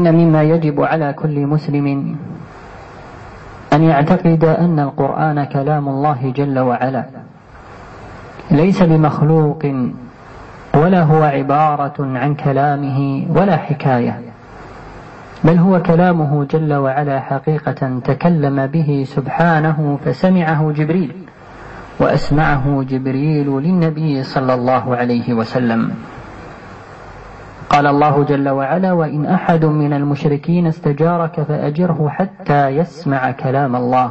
إن مما يجب على كل مسلم أن يعتقد أن القرآن كلام الله جل وعلا، ليس بمخلوق ولا هو عبارة عن كلامه ولا حكاية، بل هو كلامه جل وعلا حقيقة تكلم به سبحانه فسمعه جبريل، وأسمعه جبريل للنبي صلى الله عليه وسلم. قال الله جل وعلا: وإن أحد من المشركين استجارك فأجره حتى يسمع كلام الله.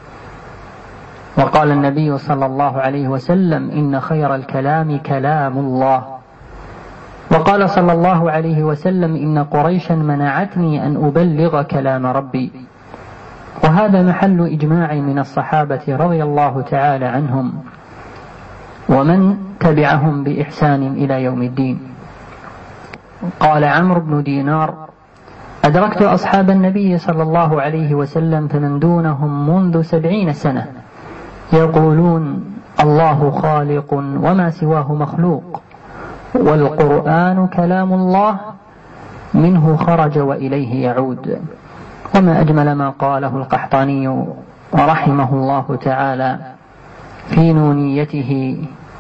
وقال النبي صلى الله عليه وسلم: إن خير الكلام كلام الله. وقال صلى الله عليه وسلم: إن قريشا منعتني أن أبلغ كلام ربي. وهذا محل إجماع من الصحابة رضي الله تعالى عنهم ومن تبعهم بإحسان إلى يوم الدين. قال عمرو بن دينار: أدركت أصحاب النبي صلى الله عليه وسلم فمن دونهم منذ 70 سنة يقولون: الله خالق وما سواه مخلوق، والقرآن كلام الله، منه خرج وإليه يعود. وما أجمل ما قاله القحطاني رحمه الله تعالى في نونيته: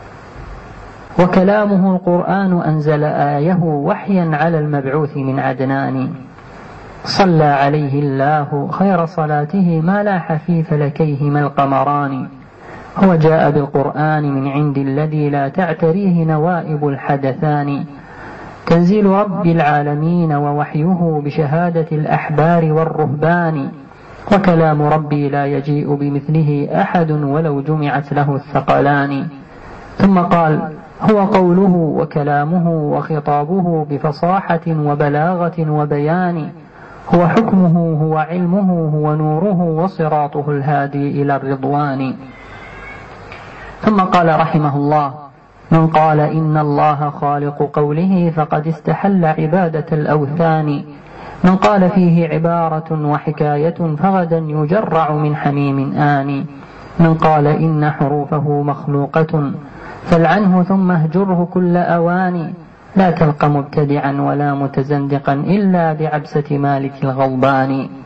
وكلامه القرآن أنزل آيه وحيا على المبعوث من عدنان، صلى عليه الله خير صلاته ما لاح في فلكيهما القمران. هو جاء بالقرآن من عند الذي لا تعتريه نوائب الحدثان، تنزيل رب العالمين ووحيه بشهادة الأحبار والرهبان، وكلام ربي لا يجيء بمثله أحد ولو جمعت له الثقلان. ثم قال: هو قوله وكلامه وخطابه بفصاحة وبلاغة وبيان، هو حكمه هو علمه هو نوره وصراطه الهادي إلى الرضوان. ثم قال رحمه الله: من قال إن الله خالق قوله فقد استحل عبادة الأوثان، من قال فيه عبارة وحكاية فغدا يجرع من حميم آن، من قال إن حروفه مخلوقة فالعنه ثم اهجره كل أوان، لا تلق مبتدعا ولا متزندقا إلا بعبسة مالك الغضبان.